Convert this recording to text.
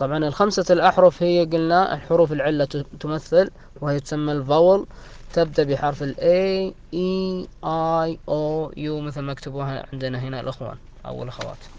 طبعا الخمسة الأحرف هي قلنا الحروف العلة تمثل، وهي تسمى الفاول. تبدأ بحرف ال A E I O U مثل ما كتبوها عندنا هنا الأخوان أو الأخوات.